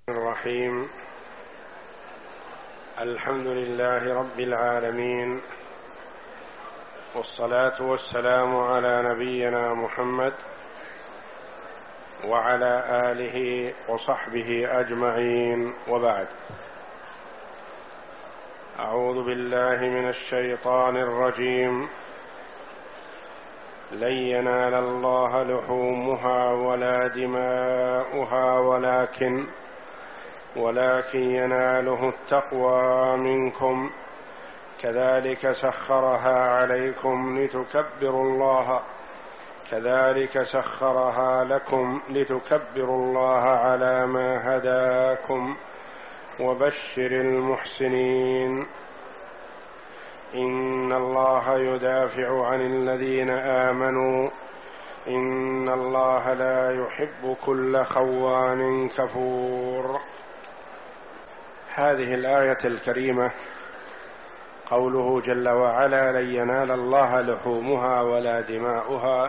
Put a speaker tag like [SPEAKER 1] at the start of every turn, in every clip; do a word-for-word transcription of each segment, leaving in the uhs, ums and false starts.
[SPEAKER 1] الرحيم. الحمد لله رب العالمين، والصلاة والسلام على نبينا محمد وعلى آله وصحبه أجمعين، وبعد. أعوذ بالله من الشيطان الرجيم. لن ينال الله لحومها ولا دماؤها ولكن ولكن يناله التقوى منكم، كذلك سخرها عليكم لتكبروا الله كذلك سخرها لكم لتكبروا الله على ما هداكم، وبشر المحسنين. إن الله يدافع عن الذين آمنوا، إن الله لا يحب كل خوان كفور. هذه الآية الكريمة قوله جل وعلا: لن ينال الله لحومها ولا دماؤها،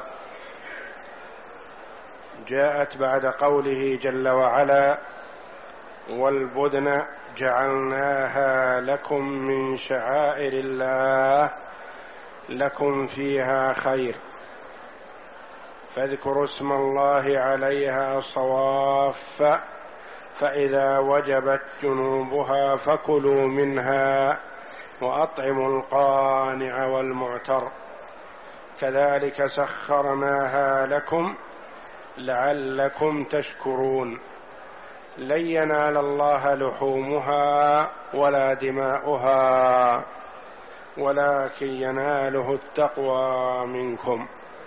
[SPEAKER 1] جاءت بعد قوله جل وعلا: والبدن جعلناها لكم من شعائر الله لكم فيها خير، فاذكروا اسم الله عليها صواف، فإذا وجبت جنوبها فكلوا منها وأطعموا القانع والمعتر، كذلك سخرناها لكم لعلكم تشكرون. لن ينال الله لحومها ولا دماؤها ولكن يناله التقوى منكم.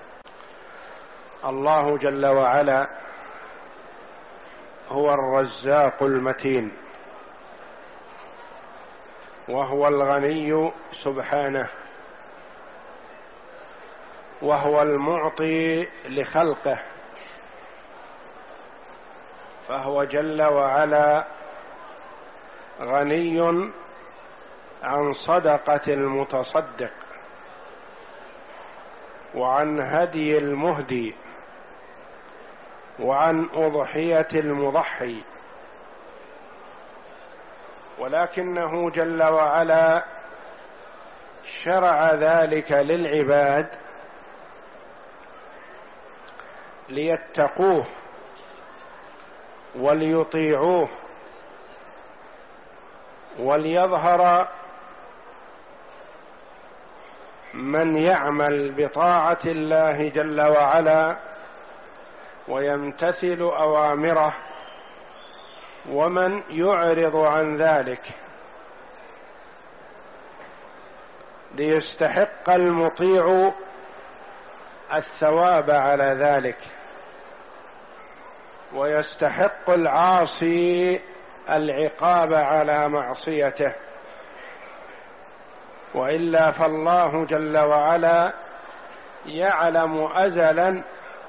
[SPEAKER 1] الله جل وعلا هو الرزاق المتين، وهو الغني سبحانه، وهو المعطي لخلقه، فهو جل وعلا غني عن صدقة المتصدق، وعن هدي المهدي، وعن أضحية المضحي، ولكنه جل وعلا شرع ذلك للعباد ليتقوه وليطيعوه، وليظهر من يعمل بطاعة الله جل وعلا ويمتثل أوامره، ومن يعرض عن ذلك، ليستحق المطيع الثواب على ذلك، ويستحق العاصي العقاب على معصيته. وإلا فالله جل وعلا يعلم أزلا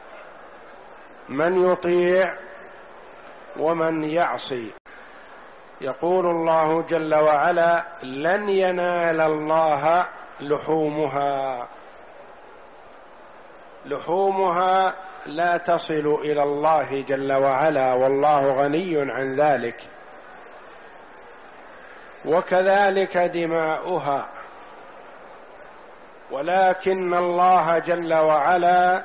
[SPEAKER 1] من يطيع ومن يعصي. يقول الله جل وعلا: لن ينال الله لحومها. لحومها لا تصل إلى الله جل وعلا، والله غني عن ذلك. وكذلك دماؤها، ولكن الله جل وعلا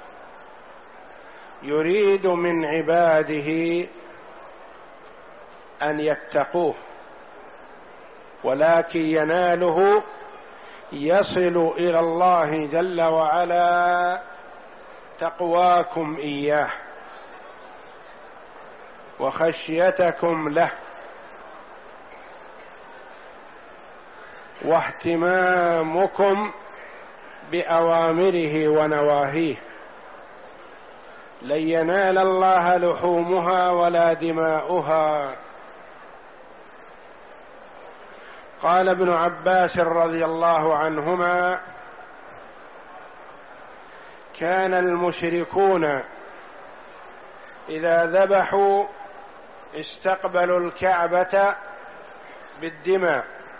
[SPEAKER 1] يريد من عباده أن يتقوه، ولكن يناله يصل إلى الله جل وعلا تقواكم إياه وخشيتكم له واهتمامكم بأوامره ونواهيه. لن ينال الله لحومها ولا دماؤها. قال ابن عباس رضي الله عنهما: كان المشركون إذا ذبحوا استقبلوا الكعبة بالدماء،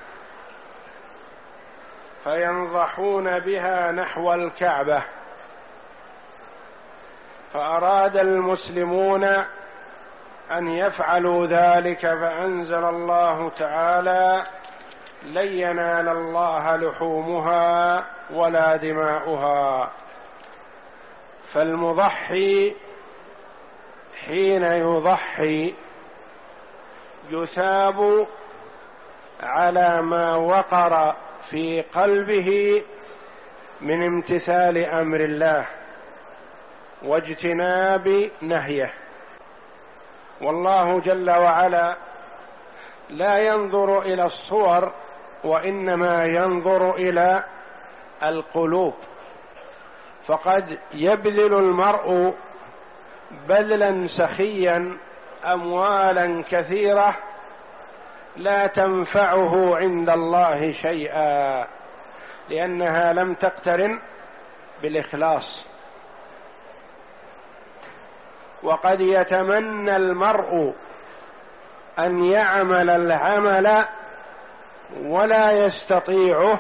[SPEAKER 1] فينضحون بها نحو الكعبة، فأراد المسلمون أن يفعلوا ذلك، فأنزل الله تعالى: لن ينال الله لحومها ولا دماؤها. فالمضحي حين يضحي يثاب على ما وقر في قلبه من امتثال أمر الله واجتناب نهيه. والله جل وعلا لا ينظر إلى الصور، وإنما ينظر إلى القلوب. فقد يبذل المرء بذلا سخيا أموالا كثيرة لا تنفعه عند الله شيئا، لأنها لم تقترن بالإخلاص. وقد يتمنى المرء أن يعمل العمل ولا يستطيعه،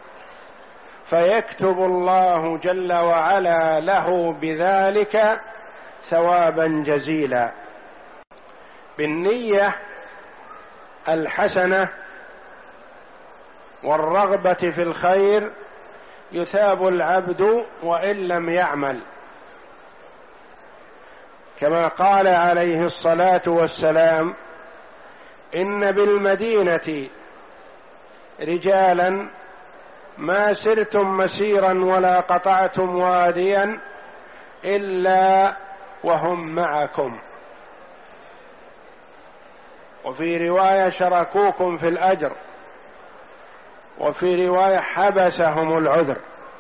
[SPEAKER 1] فيكتب الله جل وعلا له بذلك ثوابا جزيلا. بالنية الحسنة والرغبة في الخير يثاب العبد وإن لم يعمل، كما قال عليه الصلاة والسلام: إن بالمدينة رجالا ما سرتم مسيرا ولا قطعتم واديا إلا وهم معكم، وفي رواية شركوكم في الأجر، وفي رواية حبسهم العذر.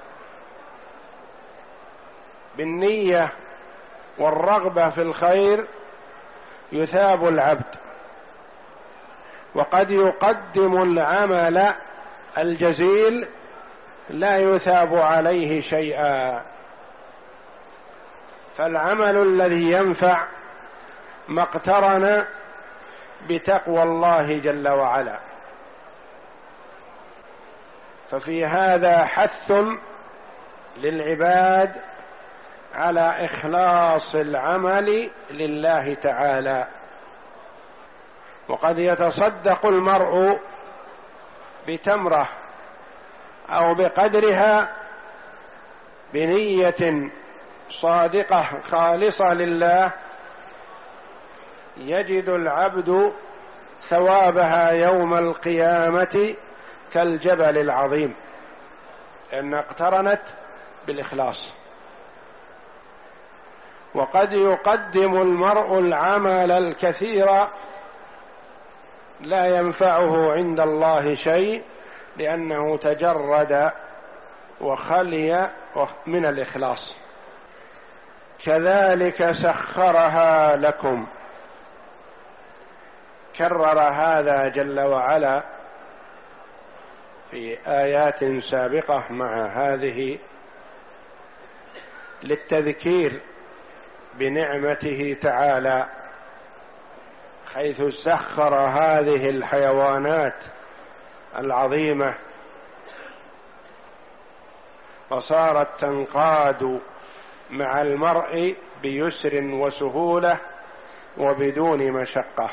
[SPEAKER 1] بالنية والرغبة في الخير يثاب العبد. وقد يقدم العمل الجزيل لا يثاب عليه شيئا. فالعمل الذي ينفع ما اقترن بتقوى الله جل وعلا. ففي هذا حث للعباد على إخلاص العمل لله تعالى. وقد يتصدق المرء بتمرة أو بقدرها بنية صادقة خالصة لله، يجد العبد ثوابها يوم القيامة كالجبل العظيم، لأن اقترنت بالإخلاص. وقد يقدم المرء العمل الكثير لا ينفعه عند الله شيء، لأنه تجرد وخلي من الإخلاص. كذلك سخرها لكم. كرر هذا جل وعلا في آيات سابقة مع هذه للتذكير بنعمته تعالى، حيث سخر هذه الحيوانات العظيمة فصارت تنقاد مع المرء بيسر وسهولة وبدون مشقة.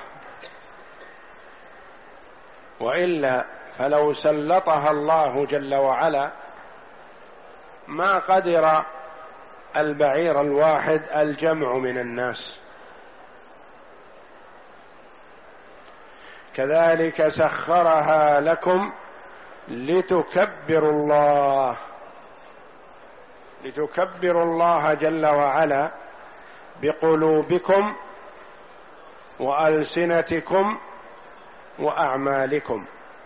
[SPEAKER 1] وإلا فلو سلطها الله جل وعلا ما قدر البعير الواحد الجمع من الناس. كذلك سخرها لكم لتكبروا الله لتكبروا الله جل وعلا بقلوبكم وألسنتكم وأعمالكم.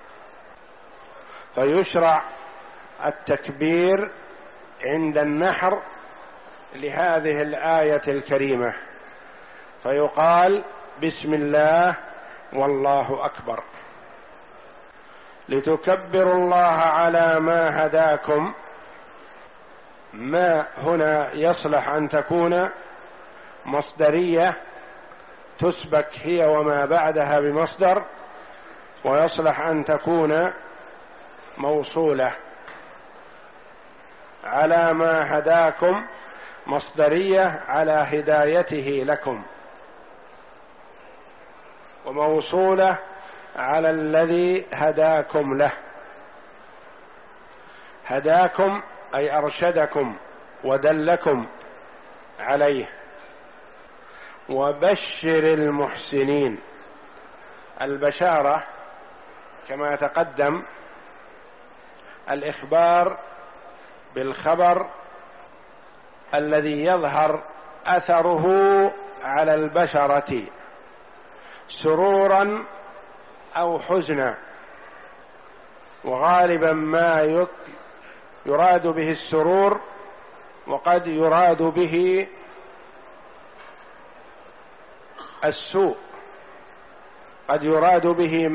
[SPEAKER 1] فيشرع التكبير عند النحر لهذه الآية الكريمة، فيقال: بسم الله والله أكبر. لتكبروا الله على ما هداكم. ما هنا يصلح أن تكون مصدرية تسبك هي وما بعدها بمصدر، ويصلح أن تكون موصولة. على ما هداكم مصدرية على هدايته لكم. وموصولة على الذي هداكم له. هداكم أي أرشدكم ودلكم عليه. وبشر المحسنين. البشارة كما تقدم الإخبار بالخبر الذي يظهر أثره على البشرة سرورا أو حزنا، وغالبا ما يراد به السرور، وقد يراد به السوء، قد يراد به